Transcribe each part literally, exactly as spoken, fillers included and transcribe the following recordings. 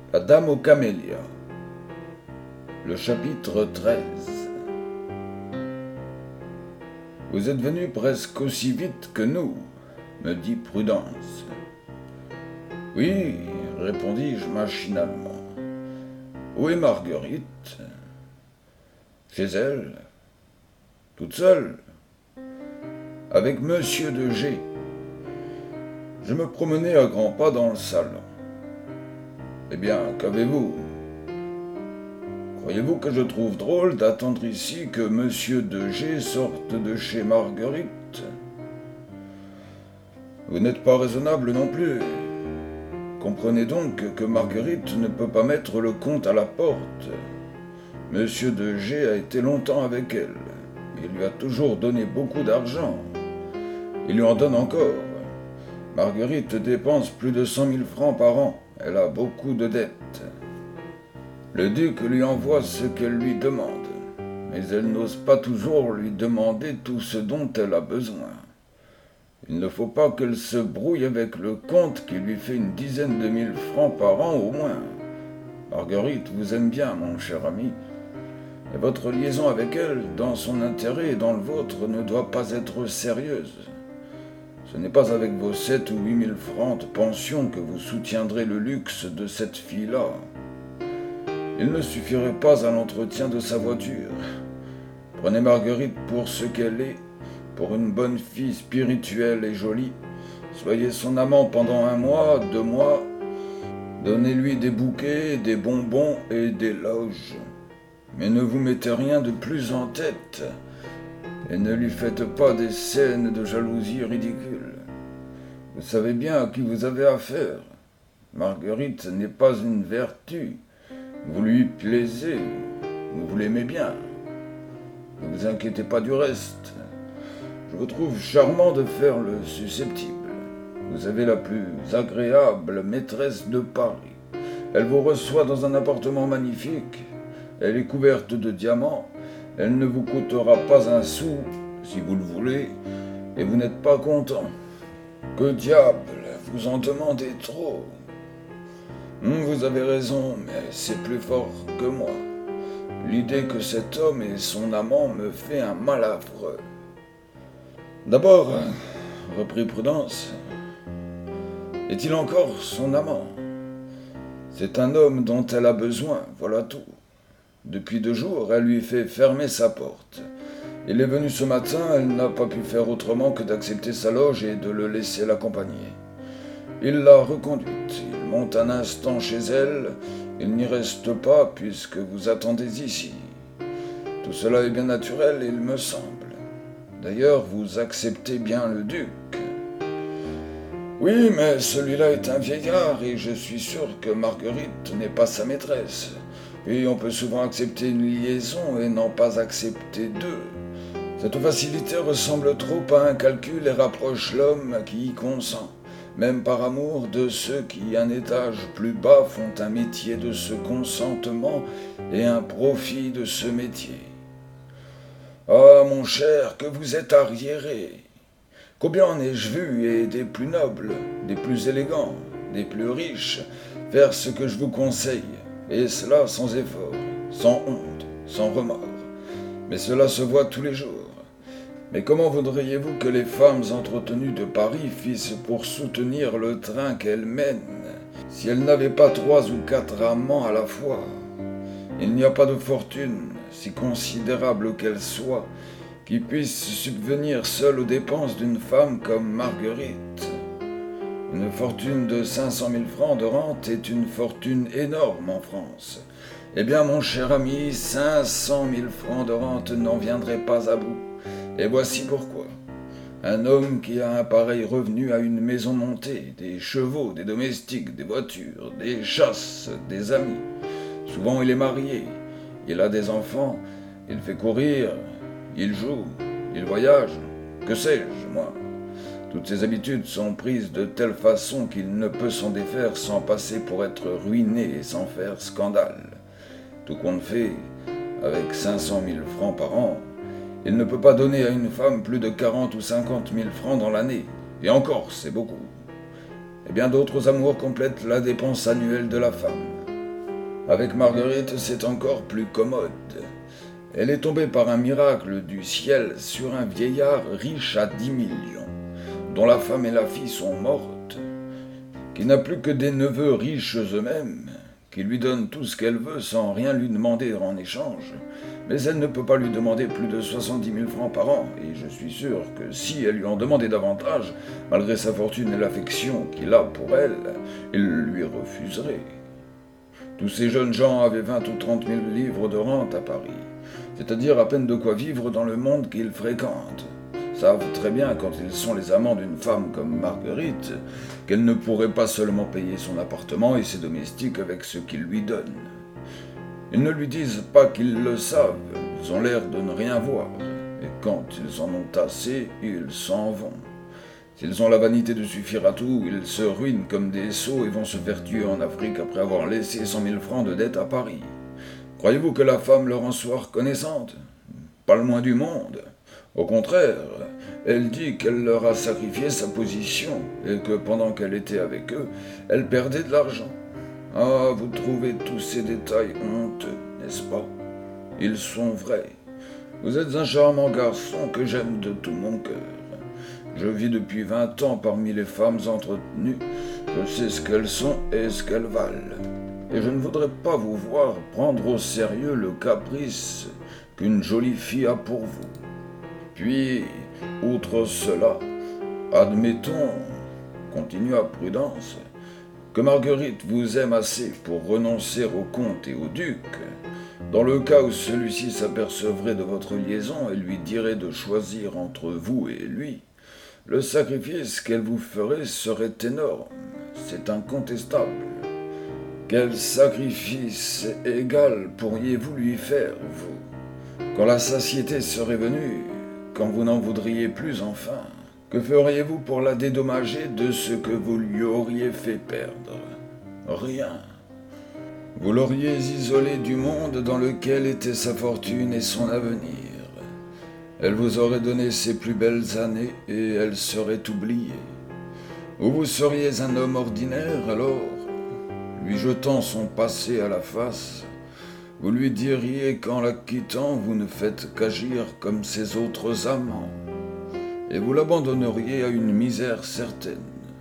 La dame aux camélias. Le chapitre treize. Vous êtes venu presque aussi vite que nous, me dit Prudence. Oui, répondis-je machinalement. Où est Marguerite? Chez elle. Toute seule? Avec Monsieur de G. Je me promenais à grands pas dans le salon. Eh bien, qu'avez-vous? Croyez-vous que je trouve drôle d'attendre ici que Monsieur de G sorte de chez Marguerite? Vous n'êtes pas raisonnable non plus. Comprenez donc que Marguerite ne peut pas mettre le comte à la porte. Monsieur de G a été longtemps avec elle. Il lui a toujours donné beaucoup d'argent. Il lui en donne encore. Marguerite dépense plus de cent mille francs par an. Elle a beaucoup de dettes. Le duc lui envoie ce qu'elle lui demande, mais elle n'ose pas toujours lui demander tout ce dont elle a besoin. Il ne faut pas qu'elle se brouille avec le comte qui lui fait une dizaine de mille francs par an au moins. Marguerite vous aime bien, mon cher ami, et votre liaison avec elle, dans son intérêt et dans le vôtre, ne doit pas être sérieuse. Ce n'est pas avec vos sept ou huit mille francs de pension que vous soutiendrez le luxe de cette fille-là. Il ne suffirait pas à l'entretien de sa voiture. Prenez Marguerite pour ce qu'elle est, pour une bonne fille spirituelle et jolie. Soyez son amant pendant un mois, deux mois. Donnez-lui des bouquets, des bonbons et des loges. Mais ne vous mettez rien de plus en tête. Et ne lui faites pas des scènes de jalousie ridicules. Vous savez bien à qui vous avez affaire. Marguerite n'est pas une vertu. Vous lui plaisez. Vous l'aimez bien. Ne vous inquiétez pas du reste. Je vous trouve charmant de faire le susceptible. Vous avez la plus agréable maîtresse de Paris. Elle vous reçoit dans un appartement magnifique. Elle est couverte de diamants. Elle ne vous coûtera pas un sou, si vous le voulez, et vous n'êtes pas content. Que diable, vous en demandez trop. Hum, vous avez raison, mais c'est plus fort que moi. L'idée que cet homme est son amant me fait un mal affreux. D'abord, reprit Prudence, est-il encore son amant? C'est un homme dont elle a besoin, voilà tout. Depuis deux jours, elle lui fait fermer sa porte. Il est venu ce matin, elle n'a pas pu faire autrement que d'accepter sa loge et de le laisser l'accompagner. Il l'a reconduite, il monte un instant chez elle, il n'y reste pas puisque vous attendez ici. Tout cela est bien naturel, il me semble. D'ailleurs, vous acceptez bien le duc. Oui, mais celui-là est un vieillard et je suis sûr que Marguerite n'est pas sa maîtresse. Et on peut souvent accepter une liaison et n'en pas accepter deux. Cette facilité ressemble trop à un calcul et rapproche l'homme qui y consent, même par amour de ceux qui, un étage plus bas, font un métier de ce consentement et un profit de ce métier. Ah, mon cher, que vous êtes arriéré! Combien en ai-je vu, et des plus nobles, des plus élégants, des plus riches, faire ce que je vous conseille, et cela sans effort, sans honte, sans remords. Mais cela se voit tous les jours. Mais comment voudriez-vous que les femmes entretenues de Paris fissent pour soutenir le train qu'elles mènent, si elles n'avaient pas trois ou quatre amants à la fois? Il n'y a pas de fortune, si considérable qu'elle soit, qui puisse subvenir seule aux dépenses d'une femme comme Marguerite. Une fortune de cinq cent mille francs de rente est une fortune énorme en France. Eh bien, mon cher ami, cinq cent mille francs de rente n'en viendraient pas à bout. Et voici pourquoi. Un homme qui a un pareil revenu a une maison montée, des chevaux, des domestiques, des voitures, des chasses, des amis. Souvent, il est marié, il a des enfants, il fait courir, il joue, il voyage, que sais-je, moi. Toutes ses habitudes sont prises de telle façon qu'il ne peut s'en défaire sans passer pour être ruiné et sans faire scandale. Tout compte fait, avec cinq cent mille francs par an, il ne peut pas donner à une femme plus de quarante ou cinquante mille francs dans l'année. Et encore, c'est beaucoup. Et bien d'autres amours complètent la dépense annuelle de la femme. Avec Marguerite, c'est encore plus commode. Elle est tombée par un miracle du ciel sur un vieillard riche à dix millions, dont la femme et la fille sont mortes, qui n'a plus que des neveux riches eux-mêmes, qui lui donnent tout ce qu'elle veut sans rien lui demander en échange, mais elle ne peut pas lui demander plus de soixante-dix mille francs par an, et je suis sûr que si elle lui en demandait davantage, malgré sa fortune et l'affection qu'il a pour elle, il lui refuserait. Tous ces jeunes gens avaient vingt ou trente mille livres de rente à Paris, c'est-à-dire à peine de quoi vivre dans le monde qu'ils fréquentent. Savent très bien, quand ils sont les amants d'une femme comme Marguerite, qu'elle ne pourrait pas seulement payer son appartement et ses domestiques avec ce qu'ils lui donnent. Ils ne lui disent pas qu'ils le savent, ils ont l'air de ne rien voir, et quand ils en ont assez, ils s'en vont. S'ils ont la vanité de suffire à tout, ils se ruinent comme des sots et vont se faire tuer en Afrique après avoir laissé cent mille francs de dette à Paris. Croyez-vous que la femme leur en soit reconnaissante? Pas le moins du monde. Au contraire, elle dit qu'elle leur a sacrifié sa position et que pendant qu'elle était avec eux, elle perdait de l'argent. Ah, vous trouvez tous ces détails honteux, n'est-ce pas? Ils sont vrais. Vous êtes un charmant garçon que j'aime de tout mon cœur. Je vis depuis vingt ans parmi les femmes entretenues. Je sais ce qu'elles sont et ce qu'elles valent. Et je ne voudrais pas vous voir prendre au sérieux le caprice qu'une jolie fille a pour vous. Puis, outre cela, admettons, continua Prudence, que Marguerite vous aime assez pour renoncer au comte et au duc. Dans le cas où celui-ci s'apercevrait de votre liaison et lui dirait de choisir entre vous et lui, le sacrifice qu'elle vous ferait serait énorme, c'est incontestable. Quel sacrifice égal pourriez-vous lui faire, vous? Quand la satiété serait venue, quand vous n'en voudriez plus enfin, que feriez-vous pour la dédommager de ce que vous lui auriez fait perdre? Rien. Vous l'auriez isolée du monde dans lequel était sa fortune et son avenir. Elle vous aurait donné ses plus belles années et elle serait oubliée. Ou vous seriez un homme ordinaire alors, lui jetant son passé à la face, vous lui diriez qu'en la quittant, vous ne faites qu'agir comme ses autres amants, et vous l'abandonneriez à une misère certaine.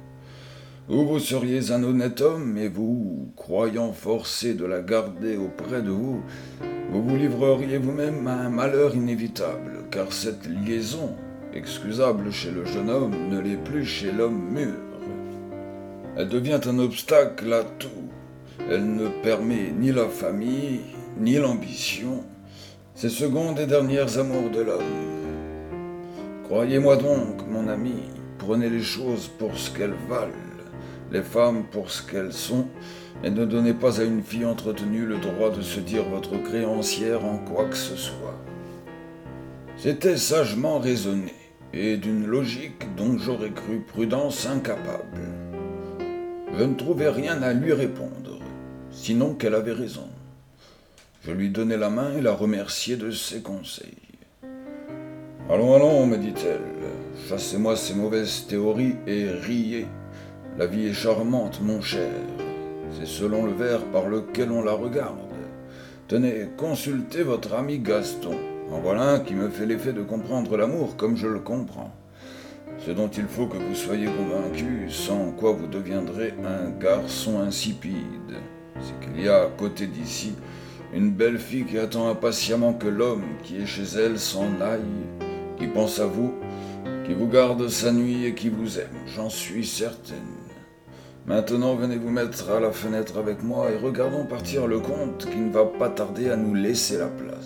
Ou vous seriez un honnête homme, et vous, croyant forcé de la garder auprès de vous, vous vous livreriez vous-même à un malheur inévitable, car cette liaison, excusable chez le jeune homme, ne l'est plus chez l'homme mûr. Elle devient un obstacle à tout. Elle ne permet ni la famille, ni l'ambition, ces secondes et dernières amours de l'homme. Croyez-moi donc, mon ami, prenez les choses pour ce qu'elles valent, les femmes pour ce qu'elles sont, et ne donnez pas à une fille entretenue le droit de se dire votre créancière en quoi que ce soit. C'était sagement raisonné, et d'une logique dont j'aurais cru Prudence incapable. Je ne trouvais rien à lui répondre, sinon qu'elle avait raison. Je lui donnai la main et la remerciai de ses conseils. « Allons, allons, me dit-elle, chassez-moi ces mauvaises théories et riez. La vie est charmante, mon cher. C'est selon le verre par lequel on la regarde. Tenez, consultez votre ami Gaston. En voilà un qui me fait l'effet de comprendre l'amour comme je le comprends. Ce dont il faut que vous soyez convaincu, sans quoi vous deviendrez un garçon insipide. C'est qu'il y a à côté d'ici une belle fille qui attend impatiemment que l'homme qui est chez elle s'en aille, qui pense à vous, qui vous garde sa nuit et qui vous aime, j'en suis certaine. Maintenant, venez vous mettre à la fenêtre avec moi et regardons partir le comte qui ne va pas tarder à nous laisser la place. »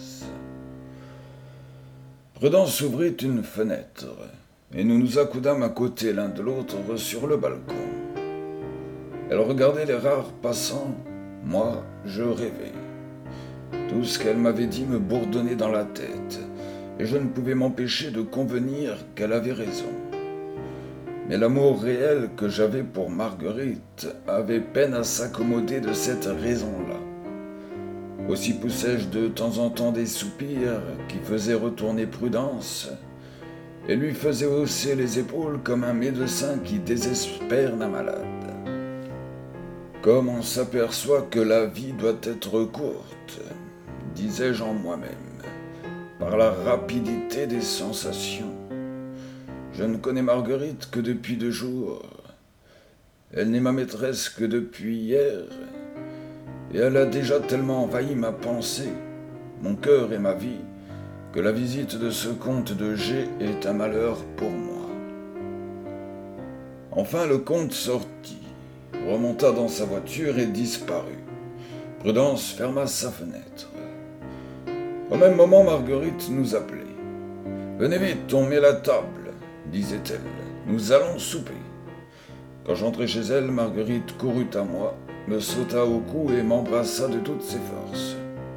Prudence ouvrit une fenêtre, et nous nous accoudâmes à côté l'un de l'autre sur le balcon. Elle regardait les rares passants, moi, je rêvais. Tout ce qu'elle m'avait dit me bourdonnait dans la tête, et je ne pouvais m'empêcher de convenir qu'elle avait raison. Mais l'amour réel que j'avais pour Marguerite avait peine à s'accommoder de cette raison-là. Aussi poussai-je de temps en temps des soupirs qui faisaient retourner Prudence et lui faisaient hausser les épaules comme un médecin qui désespère d'un malade. Comme on s'aperçoit que la vie doit être courte, disais-je en moi-même, par la rapidité des sensations. Je ne connais Marguerite que depuis deux jours. Elle n'est ma maîtresse que depuis hier, et elle a déjà tellement envahi ma pensée, mon cœur et ma vie, que la visite de ce comte de G est un malheur pour moi. Enfin le comte sortit, remonta dans sa voiture et disparut. Prudence ferma sa fenêtre. Au même moment, Marguerite nous appelait. « Venez vite, on met la table, » disait-elle. « Nous allons souper. » Quand j'entrai chez elle, Marguerite courut à moi, me sauta au cou et m'embrassa de toutes ses forces.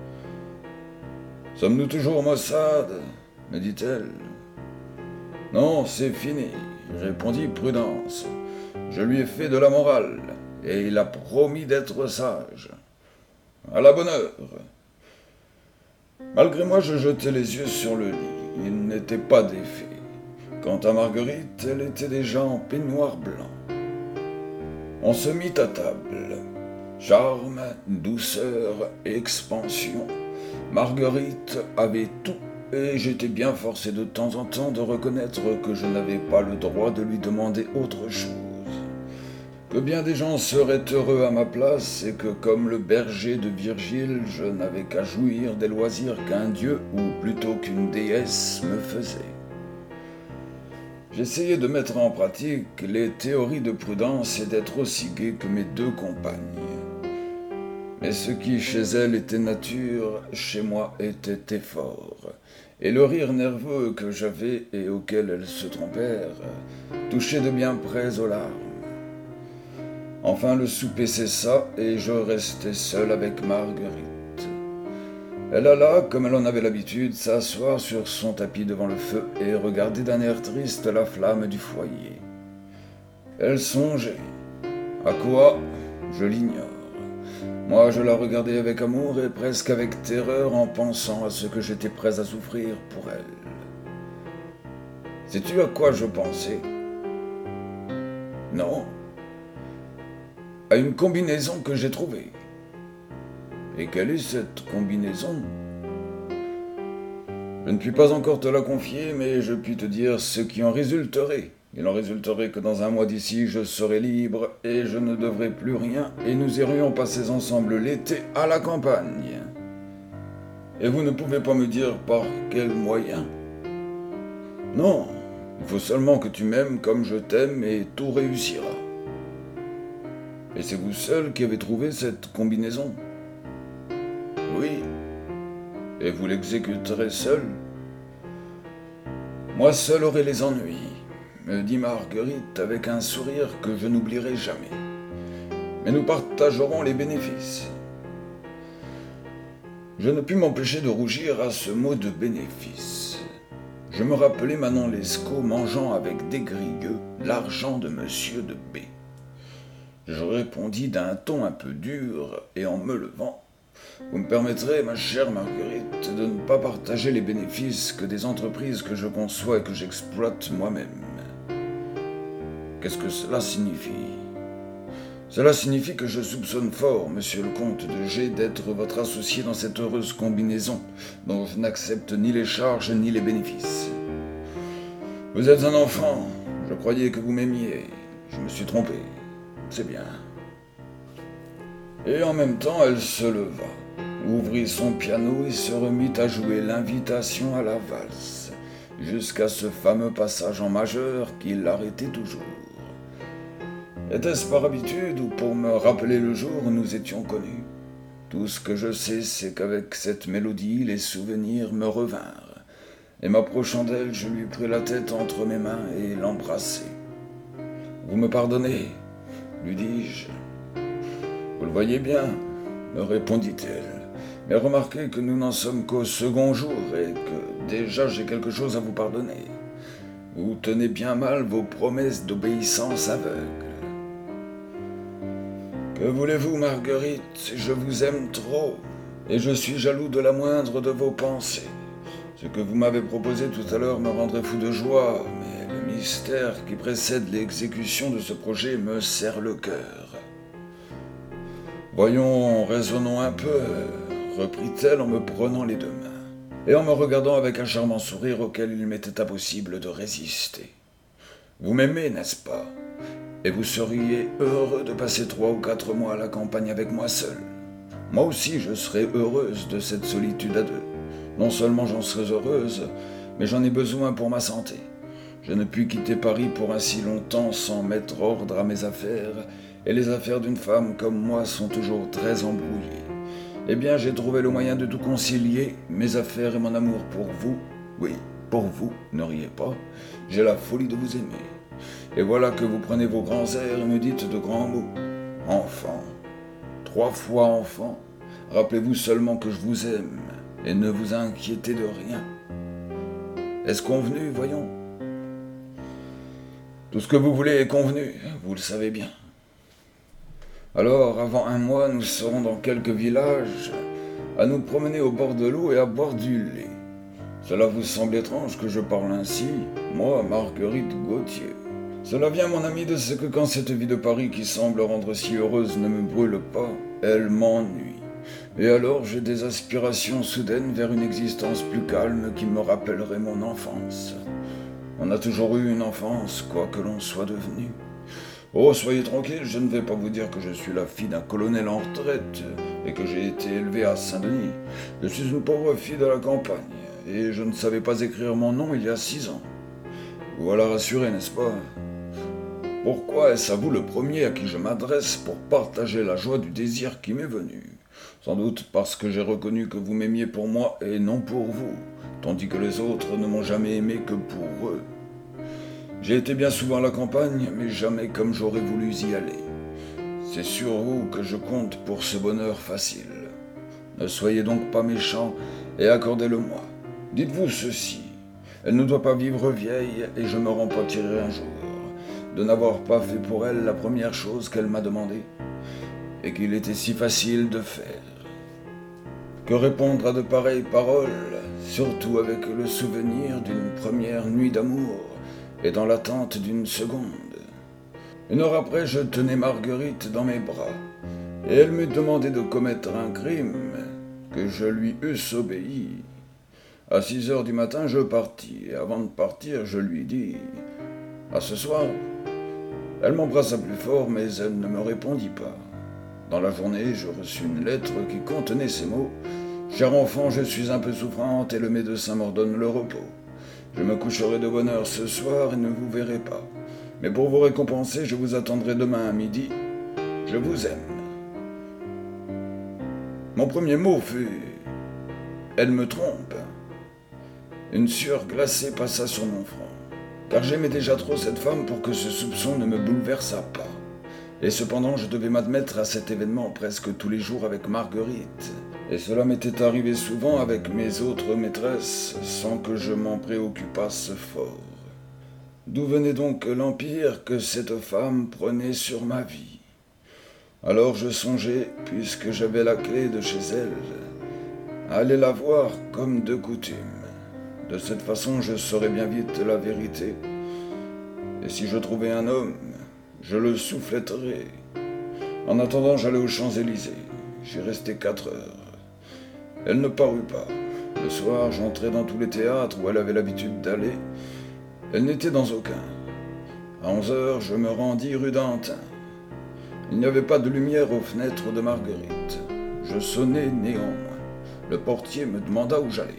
« Sommes-nous toujours maussade ?» me dit-elle. « Non, c'est fini, » répondit Prudence. « Je lui ai fait de la morale, et il a promis d'être sage. À la bonne heure. » Malgré moi, je jetai les yeux sur le lit. Il n'était pas défait. Quant à Marguerite, elle était déjà en peignoir blanc. On se mit à table. Charme, douceur, expansion. Marguerite avait tout, et j'étais bien forcé de temps en temps de reconnaître que je n'avais pas le droit de lui demander autre chose. Que bien des gens seraient heureux à ma place, et que, comme le berger de Virgile, je n'avais qu'à jouir des loisirs qu'un dieu, ou plutôt qu'une déesse, me faisait. J'essayais de mettre en pratique les théories de Prudence et d'être aussi gai que mes deux compagnes. Mais ce qui chez elle était nature, chez moi était effort, et le rire nerveux que j'avais et auquel elles se trompèrent touchait de bien près aux larmes. Enfin le souper cessa et je restai seul avec Marguerite. Elle alla, comme elle en avait l'habitude, s'asseoir sur son tapis devant le feu et regarder d'un air triste la flamme du foyer. Elle songeait. À quoi? Je l'ignore. Moi, je la regardais avec amour et presque avec terreur en pensant à ce que j'étais prêt à souffrir pour elle. Sais-tu à quoi je pensais? Non. À une combinaison que j'ai trouvée. Et quelle est cette combinaison? Je ne puis pas encore te la confier, mais je puis te dire ce qui en résulterait. Il en résulterait que dans un mois d'ici, je serai libre et je ne devrais plus rien, et nous irions passer ensemble l'été à la campagne. Et vous ne pouvez pas me dire par quel moyen? Non, il faut seulement que tu m'aimes comme je t'aime et tout réussira. Et c'est vous seul qui avez trouvé cette combinaison? Oui. Et vous l'exécuterez seul? Moi seul aurai les ennuis, me dit Marguerite avec un sourire que je n'oublierai jamais. Mais nous partagerons les bénéfices. Je ne pus m'empêcher de rougir à ce mot de bénéfice. Je me rappelais Manon Lescaut mangeant avec dégrigueux l'argent de Monsieur de B. Je répondis d'un ton un peu dur et en me levant. Vous me permettrez, ma chère Marguerite, de ne pas partager les bénéfices que des entreprises que je conçois et que j'exploite moi-même. Qu'est-ce que cela signifie? Cela signifie que je soupçonne fort, monsieur le comte de G, d'être votre associé dans cette heureuse combinaison, dont je n'accepte ni les charges ni les bénéfices. Vous êtes un enfant, je croyais que vous m'aimiez, je me suis trompé, c'est bien. Et en même temps, elle se leva, ouvrit son piano et se remit à jouer l'invitation à la valse, jusqu'à ce fameux passage en majeur qui l'arrêtait toujours. Était-ce par habitude ou pour me rappeler le jour où nous étions connus? Tout ce que je sais, c'est qu'avec cette mélodie, les souvenirs me revinrent, et m'approchant d'elle, je lui pris la tête entre mes mains et l'embrassai. « Vous me pardonnez ?» lui dis-je. « Vous le voyez bien, » me répondit-elle, « mais remarquez que nous n'en sommes qu'au second jour et que déjà j'ai quelque chose à vous pardonner. Vous tenez bien mal vos promesses d'obéissance aveugle. Que voulez-vous, Marguerite, je vous aime trop, et je suis jaloux de la moindre de vos pensées. Ce que vous m'avez proposé tout à l'heure me rendrait fou de joie, mais le mystère qui précède l'exécution de ce projet me serre le cœur. Voyons, raisonnons un peu, reprit-elle en me prenant les deux mains, et en me regardant avec un charmant sourire auquel il m'était impossible de résister. Vous m'aimez, n'est-ce pas? Et vous seriez heureux de passer trois ou quatre mois à la campagne avec moi seul. Moi aussi, je serais heureuse de cette solitude à deux. Non seulement j'en serais heureuse, mais j'en ai besoin pour ma santé. Je ne puis quitter Paris pour ainsi longtemps sans mettre ordre à mes affaires, et les affaires d'une femme comme moi sont toujours très embrouillées. Eh bien, j'ai trouvé le moyen de tout concilier, mes affaires et mon amour pour vous. Oui, pour vous, ne riez pas, j'ai la folie de vous aimer. Et voilà que vous prenez vos grands airs et me dites de grands mots. Enfant, trois fois enfant, rappelez-vous seulement que je vous aime, et ne vous inquiétez de rien. Est-ce convenu, voyons? Tout ce que vous voulez est convenu, vous le savez bien. Alors, avant un mois, nous serons dans quelques villages, à nous promener au bord de l'eau et à boire du lait. Cela vous semble étrange que je parle ainsi, moi, Marguerite Gauthier. Cela vient, mon ami, de ce que quand cette vie de Paris qui semble rendre si heureuse ne me brûle pas, elle m'ennuie. Et alors j'ai des aspirations soudaines vers une existence plus calme qui me rappellerait mon enfance. On a toujours eu une enfance, quoi que l'on soit devenu. Oh, soyez tranquille, je ne vais pas vous dire que je suis la fille d'un colonel en retraite et que j'ai été élevée à Saint-Denis. Je suis une pauvre fille de la campagne et je ne savais pas écrire mon nom il y a six ans. Voilà rassuré, n'est-ce pas? Pourquoi est-ce à vous le premier à qui je m'adresse pour partager la joie du désir qui m'est venu? Sans doute parce que j'ai reconnu que vous m'aimiez pour moi et non pour vous, tandis que les autres ne m'ont jamais aimé que pour eux. J'ai été bien souvent à la campagne, mais jamais comme j'aurais voulu y aller. C'est sur vous que je compte pour ce bonheur facile. Ne soyez donc pas méchants et accordez-le-moi. Dites-vous ceci, elle ne doit pas vivre vieille et je me repentirai un jour de n'avoir pas fait pour elle la première chose qu'elle m'a demandée et qu'il était si facile de faire. Que répondre à de pareilles paroles, surtout avec le souvenir d'une première nuit d'amour et dans l'attente d'une seconde. Une heure après, je tenais Marguerite dans mes bras, et elle me demandait de commettre un crime, que je lui eusse obéi. À six heures du matin, je partis, et avant de partir, je lui dis « À ce soir ». Elle m'embrassa plus fort, mais elle ne me répondit pas. Dans la journée, je reçus une lettre qui contenait ces mots « Cher enfant, je suis un peu souffrante et le médecin m'ordonne le repos. Je me coucherai de bonne heure ce soir et ne vous verrai pas. Mais pour vous récompenser, je vous attendrai demain à midi. Je vous aime. » Mon premier mot fut « Elle me trompe ». Une sueur glacée passa sur mon front, car j'aimais déjà trop cette femme pour que ce soupçon ne me bouleversât pas. Et cependant, je devais m'admettre à cet événement presque tous les jours avec Marguerite. Et cela m'était arrivé souvent avec mes autres maîtresses, sans que je m'en préoccupasse fort. D'où venait donc l'empire que cette femme prenait sur ma vie? Alors je songeais, puisque j'avais la clé de chez elle, à aller la voir comme de coutume. De cette façon, je saurais bien vite la vérité. Et si je trouvais un homme, je le souffletterais. En attendant, j'allais aux Champs-Élysées. J'y restai quatre heures. Elle ne parut pas. Le soir, j'entrai dans tous les théâtres où elle avait l'habitude d'aller. Elle n'était dans aucun. À onze heures, je me rendis rue d'Antin. Il n'y avait pas de lumière aux fenêtres de Marguerite. Je sonnai néanmoins. Le portier me demanda où j'allais.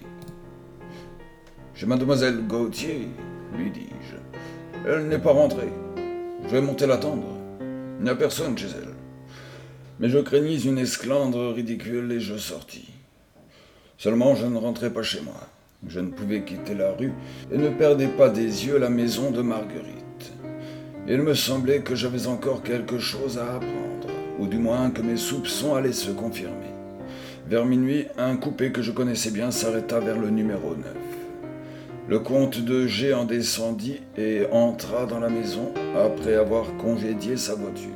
« Chez mademoiselle Gauthier, lui dis-je. Elle n'est pas rentrée. Je vais monter l'attendre. Il n'y a personne chez elle. » Mais je craignis une esclandre ridicule et je sortis. Seulement, je ne rentrais pas chez moi. Je ne pouvais quitter la rue et ne perdais pas des yeux la maison de Marguerite. Il me semblait que j'avais encore quelque chose à apprendre, ou du moins que mes soupçons allaient se confirmer. Vers minuit, un coupé que je connaissais bien s'arrêta vers le numéro neuf. Le comte de G en descendit et entra dans la maison après avoir congédié sa voiture.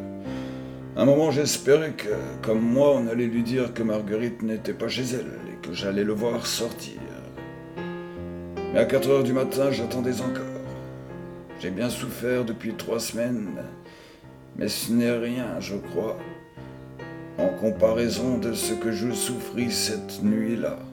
Un moment, j'espérais que, comme moi, on allait lui dire que Marguerite n'était pas chez elle et que j'allais le voir sortir. Mais à quatre heures du matin, j'attendais encore. J'ai bien souffert depuis trois semaines, mais ce n'est rien, je crois. en comparaison de ce que je souffris cette nuit-là.